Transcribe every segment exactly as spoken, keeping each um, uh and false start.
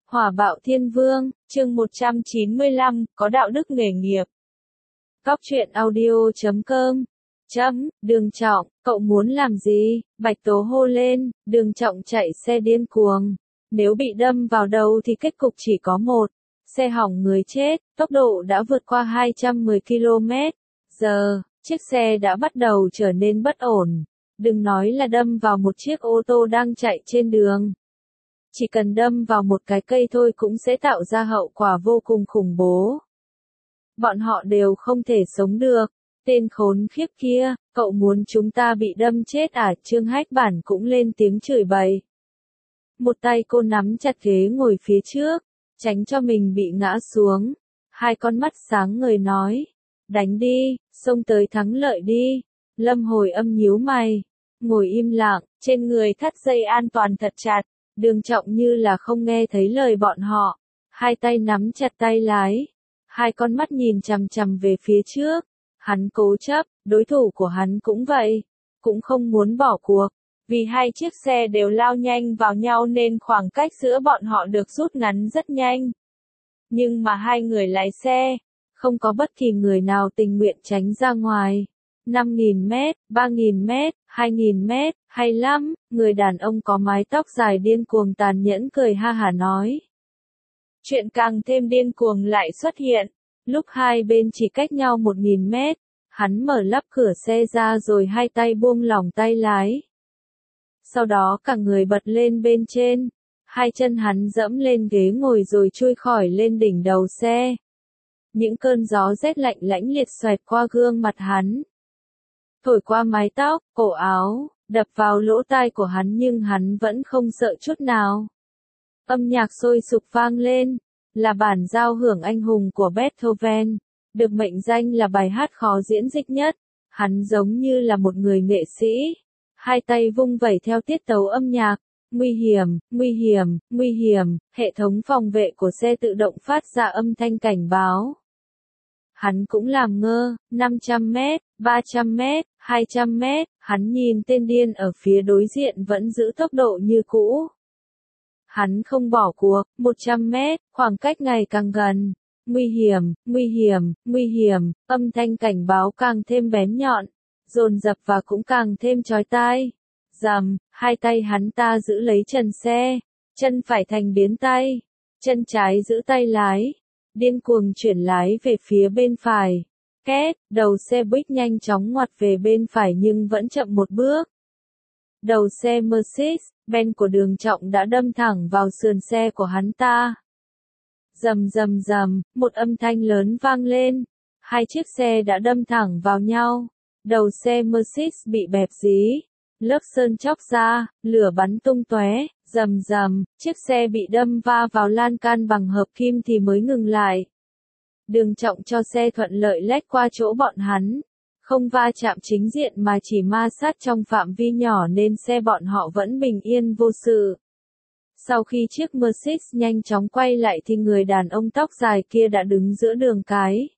Hỏa bạo thiên vương, chương một trăm chín mươi lăm, có đạo đức nghề nghiệp. Cóc truyện audio chấm com. Chấm, Đường Trọng, cậu muốn làm gì? Bạch Tố hô lên, Đường Trọng chạy xe điên cuồng. Nếu bị đâm vào đầu thì kết cục chỉ có một. Xe hỏng người chết, tốc độ đã vượt qua hai trăm mười ki lô mét giờ, chiếc xe đã bắt đầu trở nên bất ổn. Đừng nói là đâm vào một chiếc ô tô đang chạy trên đường. Chỉ cần đâm vào một cái cây thôi cũng sẽ tạo ra hậu quả vô cùng khủng bố. Bọn họ đều không thể sống được. Tên khốn khiếp kia, cậu muốn chúng ta bị đâm chết à? Trương Hách Bản cũng lên tiếng chửi bậy. Một tay cô nắm chặt ghế ngồi phía trước, tránh cho mình bị ngã xuống. Hai con mắt sáng ngời nói, đánh đi, xông tới thắng lợi đi. Lâm Hồi Âm nhíu mày, ngồi im lặng, trên người thắt dây an toàn thật chặt. Đường Trọng như là không nghe thấy lời bọn họ, hai tay nắm chặt tay lái, hai con mắt nhìn chằm chằm về phía trước. Hắn cố chấp, đối thủ của hắn cũng vậy, cũng không muốn bỏ cuộc, vì hai chiếc xe đều lao nhanh vào nhau nên khoảng cách giữa bọn họ được rút ngắn rất nhanh. Nhưng mà hai người lái xe, không có bất kỳ người nào tình nguyện tránh ra ngoài. năm nghìn mét, ba nghìn mét, hai nghìn mét, hay lắm, người đàn ông có mái tóc dài điên cuồng tàn nhẫn cười ha hả nói. Chuyện càng thêm điên cuồng lại xuất hiện, lúc hai bên chỉ cách nhau một nghìn mét, hắn mở lắp cửa xe ra rồi hai tay buông lỏng tay lái. Sau đó cả người bật lên bên trên, hai chân hắn dẫm lên ghế ngồi rồi chui khỏi lên đỉnh đầu xe. Những cơn gió rét lạnh lãnh liệt xoẹt qua gương mặt hắn, thổi qua mái tóc, cổ áo, đập vào lỗ tai của hắn nhưng hắn vẫn không sợ chút nào. Âm nhạc sôi sục vang lên, là bản giao hưởng anh hùng của Beethoven, được mệnh danh là bài hát khó diễn dịch nhất. Hắn giống như là một người nghệ sĩ, hai tay vung vẩy theo tiết tấu âm nhạc. Nguy hiểm, nguy hiểm, nguy hiểm, hệ thống phòng vệ của xe tự động phát ra âm thanh cảnh báo. Hắn cũng làm ngơ, năm trăm mét, ba trăm mét, hai trăm mét, hắn nhìn tên điên ở phía đối diện vẫn giữ tốc độ như cũ. Hắn không bỏ cuộc, một trăm mét, khoảng cách ngày càng gần. Nguy hiểm, nguy hiểm, nguy hiểm, âm thanh cảnh báo càng thêm bén nhọn, dồn dập và cũng càng thêm chói tai. Rầm, hai tay hắn ta giữ lấy trần xe, chân phải thành biến tay, chân trái giữ tay lái. Điên cuồng chuyển lái về phía bên phải. Két, đầu xe buýt nhanh chóng ngoặt về bên phải nhưng vẫn chậm một bước. Đầu xe Mercedes-Benz của Đường Trọng đã đâm thẳng vào sườn xe của hắn ta. Rầm rầm rầm, một âm thanh lớn vang lên. Hai chiếc xe đã đâm thẳng vào nhau. Đầu xe Mercedes bị bẹp dí, lớp sơn chóc ra, lửa bắn tung tóe. Rầm rầm, chiếc xe bị đâm va vào lan can bằng hợp kim thì mới ngừng lại. Đường Trọng cho xe thuận lợi lách qua chỗ bọn hắn, không va chạm chính diện mà chỉ ma sát trong phạm vi nhỏ nên xe bọn họ vẫn bình yên vô sự. Sau khi chiếc Mercedes nhanh chóng quay lại thì người đàn ông tóc dài kia đã đứng giữa đường cái.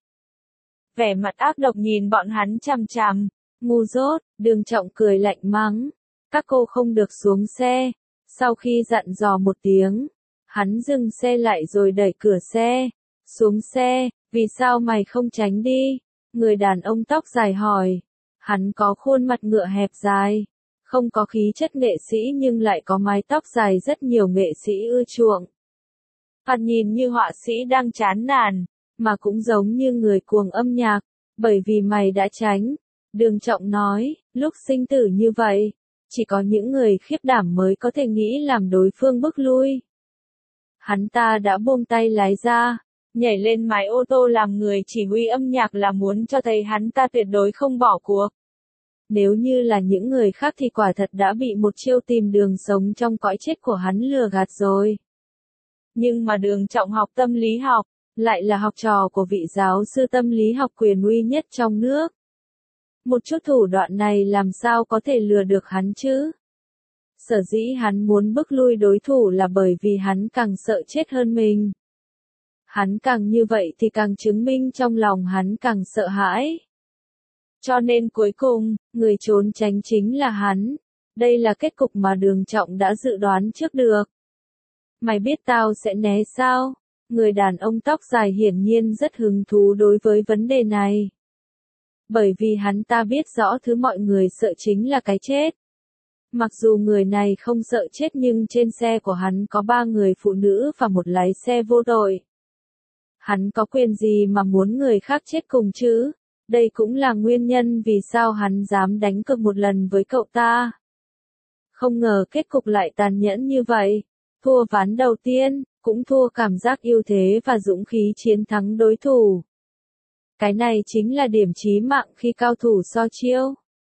Vẻ mặt ác độc nhìn bọn hắn chằm chằm, ngu dốt, Đường Trọng cười lạnh mắng, các cô không được xuống xe. Sau khi dặn dò một tiếng, hắn dừng xe lại rồi đẩy cửa xe. Xuống xe, vì sao mày không tránh đi? Người đàn ông tóc dài hỏi. Hắn có khuôn mặt ngựa hẹp dài, không có khí chất nghệ sĩ nhưng lại có mái tóc dài rất nhiều nghệ sĩ ưa chuộng. Hắn nhìn như họa sĩ đang chán nản, mà cũng giống như người cuồng âm nhạc, bởi vì mày đã tránh. Đường Trọng nói, lúc sinh tử như vậy, chỉ có những người khiếp đảm mới có thể nghĩ làm đối phương bước lui. Hắn ta đã buông tay lái ra, nhảy lên mái ô tô làm người chỉ huy âm nhạc là muốn cho thấy hắn ta tuyệt đối không bỏ cuộc. Nếu như là những người khác thì quả thật đã bị một chiêu tìm đường sống trong cõi chết của hắn lừa gạt rồi. Nhưng mà Đường Trọng học tâm lý học, lại là học trò của vị giáo sư tâm lý học quyền uy nhất trong nước. Một chút thủ đoạn này làm sao có thể lừa được hắn chứ? Sở dĩ hắn muốn bức lui đối thủ là bởi vì hắn càng sợ chết hơn mình. Hắn càng như vậy thì càng chứng minh trong lòng hắn càng sợ hãi. Cho nên cuối cùng, người trốn tránh chính là hắn. Đây là kết cục mà Đường Trọng đã dự đoán trước được. Mày biết tao sẽ né sao? Người đàn ông tóc dài hiển nhiên rất hứng thú đối với vấn đề này. Bởi vì hắn ta biết rõ thứ mọi người sợ chính là cái chết. Mặc dù người này không sợ chết nhưng trên xe của hắn có ba người phụ nữ và một lái xe vô tội. Hắn có quyền gì mà muốn người khác chết cùng chứ? Đây cũng là nguyên nhân vì sao hắn dám đánh cược một lần với cậu ta. Không ngờ kết cục lại tàn nhẫn như vậy. Thua ván đầu tiên, cũng thua cảm giác ưu thế và dũng khí chiến thắng đối thủ. Cái này chính là điểm chí mạng khi cao thủ so chiêu.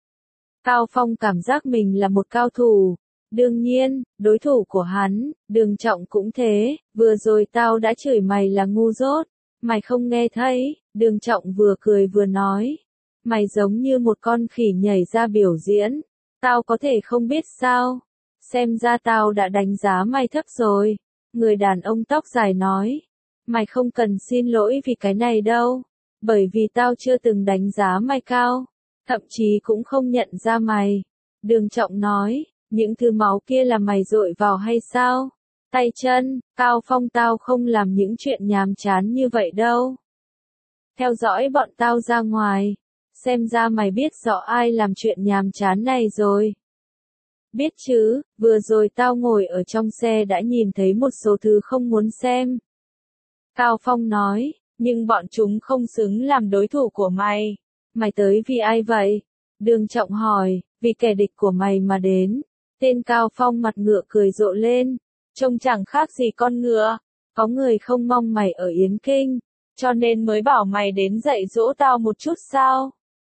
Cao Phong cảm giác mình là một cao thủ. Đương nhiên, đối thủ của hắn, Đường Trọng cũng thế, vừa rồi tao đã chửi mày là ngu dốt. Mày không nghe thấy, Đường Trọng vừa cười vừa nói. Mày giống như một con khỉ nhảy ra biểu diễn. Tao có thể không biết sao. Xem ra tao đã đánh giá mày thấp rồi. Người đàn ông tóc dài nói. Mày không cần xin lỗi vì cái này đâu. Bởi vì tao chưa từng đánh giá mày cao. Thậm chí cũng không nhận ra mày. Đường Trọng nói. Những thứ máu kia là mày dội vào hay sao? Tay chân, Cao Phong tao không làm những chuyện nhàm chán như vậy đâu. Theo dõi bọn tao ra ngoài. Xem ra mày biết rõ ai làm chuyện nhàm chán này rồi. Biết chứ, vừa rồi tao ngồi ở trong xe đã nhìn thấy một số thứ không muốn xem. Cao Phong nói, nhưng bọn chúng không xứng làm đối thủ của mày. Mày tới vì ai vậy? Đường Trọng hỏi, vì kẻ địch của mày mà đến. Tên Cao Phong mặt ngựa cười rộ lên, trông chẳng khác gì con ngựa. Có người không mong mày ở Yến Kinh, cho nên mới bảo mày đến dạy dỗ tao một chút sao?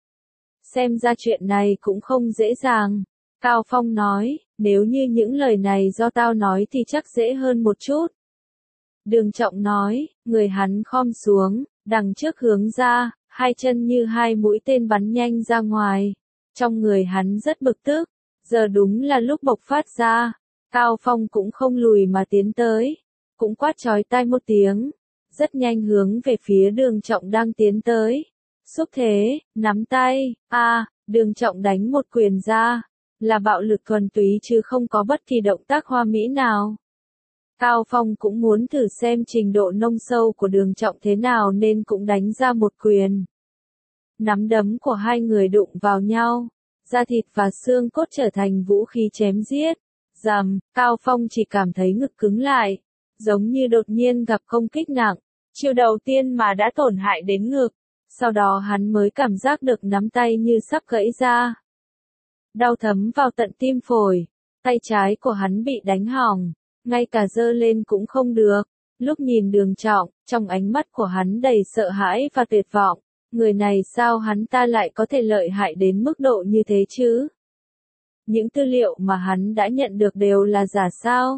Xem ra chuyện này cũng không dễ dàng. Cao Phong nói, nếu như những lời này do tao nói thì chắc dễ hơn một chút. Đường Trọng nói, người hắn khom xuống, đằng trước hướng ra, hai chân như hai mũi tên bắn nhanh ra ngoài. Trong người hắn rất bực tức, giờ đúng là lúc bộc phát ra. Cao Phong cũng không lùi mà tiến tới, cũng quát chói tai một tiếng, rất nhanh hướng về phía Đường Trọng đang tiến tới. Xúc thế, nắm tay, a, à, Đường Trọng đánh một quyền ra, là bạo lực thuần túy chứ không có bất kỳ động tác hoa mỹ nào. Cao Phong cũng muốn thử xem trình độ nông sâu của Đường Trọng thế nào nên cũng đánh ra một quyền. Nắm đấm của hai người đụng vào nhau, da thịt và xương cốt trở thành vũ khí chém giết. Rầm, Cao Phong chỉ cảm thấy ngực cứng lại, giống như đột nhiên gặp công kích nặng. Chiêu đầu tiên mà đã tổn hại đến ngực, sau đó hắn mới cảm giác được nắm tay như sắp gãy ra. Đau thấm vào tận tim phổi, tay trái của hắn bị đánh hỏng, ngay cả giơ lên cũng không được. Lúc nhìn Đường Trọng, trong ánh mắt của hắn đầy sợ hãi và tuyệt vọng. Người này sao hắn ta lại có thể lợi hại đến mức độ như thế chứ? Những tư liệu mà hắn đã nhận được đều là giả sao?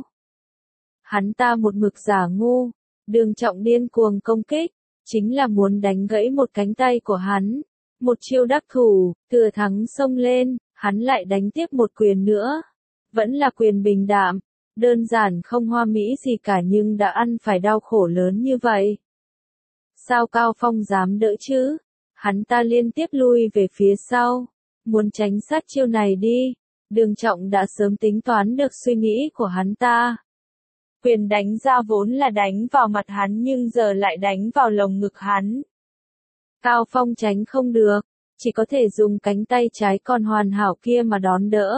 Hắn ta một mực giả ngu. Đường Trọng điên cuồng công kích, chính là muốn đánh gãy một cánh tay của hắn. Một chiêu đắc thủ, thừa thắng xông lên, hắn lại đánh tiếp một quyền nữa. Vẫn là quyền bình đạm, đơn giản không hoa mỹ gì cả nhưng đã ăn phải đau khổ lớn như vậy. Sao Cao Phong dám đỡ chứ? Hắn ta liên tiếp lui về phía sau, muốn tránh sát chiêu này đi. Đường Trọng đã sớm tính toán được suy nghĩ của hắn ta. Quyền đánh ra vốn là đánh vào mặt hắn nhưng giờ lại đánh vào lồng ngực hắn. Cao Phong tránh không được, chỉ có thể dùng cánh tay trái còn hoàn hảo kia mà đón đỡ.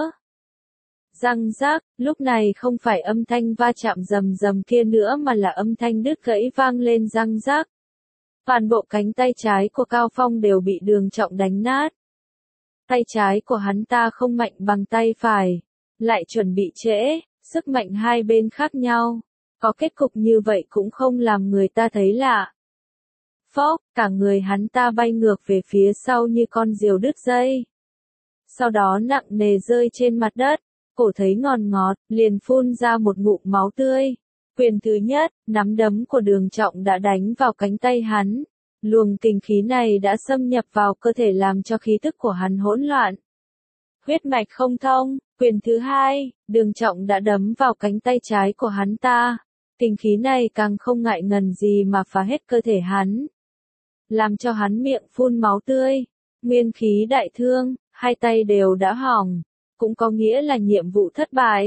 Răng rác, lúc này không phải âm thanh va chạm rầm rầm kia nữa mà là âm thanh đứt gãy vang lên răng rác. Toàn bộ cánh tay trái của Cao Phong đều bị Đường Trọng đánh nát. Tay trái của hắn ta không mạnh bằng tay phải, lại chuẩn bị trễ, sức mạnh hai bên khác nhau. Có kết cục như vậy cũng không làm người ta thấy lạ. Phốc, cả người hắn ta bay ngược về phía sau như con diều đứt dây. Sau đó nặng nề rơi trên mặt đất, cổ thấy ngọt ngọt, liền phun ra một ngụm máu tươi. Quyền thứ nhất, nắm đấm của Đường Trọng đã đánh vào cánh tay hắn. Luồng kinh khí này đã xâm nhập vào cơ thể làm cho khí tức của hắn hỗn loạn. Huyết mạch không thông, quyền thứ hai, Đường Trọng đã đấm vào cánh tay trái của hắn ta. Kinh khí này càng không ngại ngần gì mà phá hết cơ thể hắn. Làm cho hắn miệng phun máu tươi, nguyên khí đại thương, hai tay đều đã hỏng. Cũng có nghĩa là nhiệm vụ thất bại.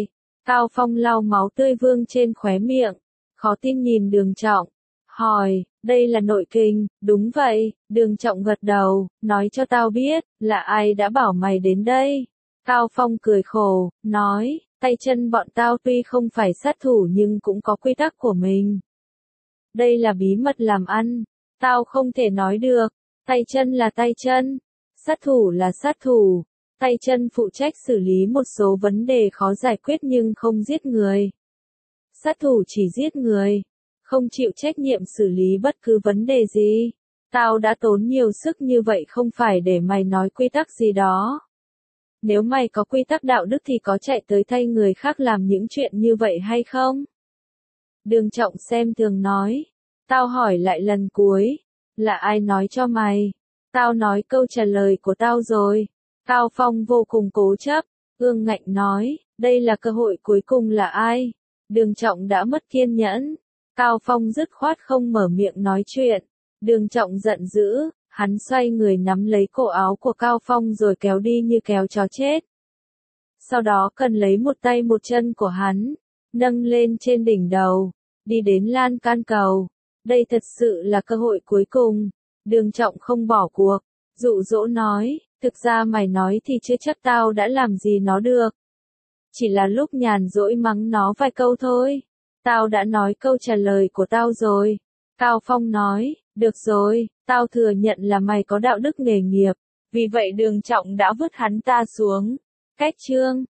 Cao Phong lau máu tươi vương trên khóe miệng, khó tin nhìn Đường Trọng, hỏi, đây là nội kình, đúng vậy, Đường Trọng gật đầu, nói cho tao biết, là ai đã bảo mày đến đây. Cao Phong cười khổ, nói, tay chân bọn tao tuy không phải sát thủ nhưng cũng có quy tắc của mình. Đây là bí mật làm ăn, tao không thể nói được, tay chân là tay chân, sát thủ là sát thủ, tay chân phụ trách xử lý một số vấn đề khó giải quyết nhưng không giết người. Sát thủ chỉ giết người, không chịu trách nhiệm xử lý bất cứ vấn đề gì. Tao đã tốn nhiều sức như vậy không phải để mày nói quy tắc gì đó. Nếu mày có quy tắc đạo đức thì có chạy tới thay người khác làm những chuyện như vậy hay không? Đường Trọng xem thường nói. Tao hỏi lại lần cuối, là ai nói cho mày? Tao nói câu trả lời của tao rồi. Cao Phong vô cùng cố chấp, ương ngạnh nói, đây là cơ hội cuối cùng là ai? Đường Trọng đã mất kiên nhẫn. Cao Phong dứt khoát không mở miệng nói chuyện. Đường Trọng giận dữ, hắn xoay người nắm lấy cổ áo của Cao Phong rồi kéo đi như kéo chó chết. Sau đó cần lấy một tay một chân của hắn, nâng lên trên đỉnh đầu, đi đến lan can cầu. Đây thật sự là cơ hội cuối cùng. Đường Trọng không bỏ cuộc, dụ dỗ nói, thực ra mày nói thì chưa chắc tao đã làm gì nó được. Chỉ là lúc nhàn rỗi mắng nó vài câu thôi. Tao đã nói câu trả lời của tao rồi. Cao Phong nói, được rồi, tao thừa nhận là mày có đạo đức nghề nghiệp. Vì vậy Đường Trọng đã vứt hắn ta xuống. Cách chương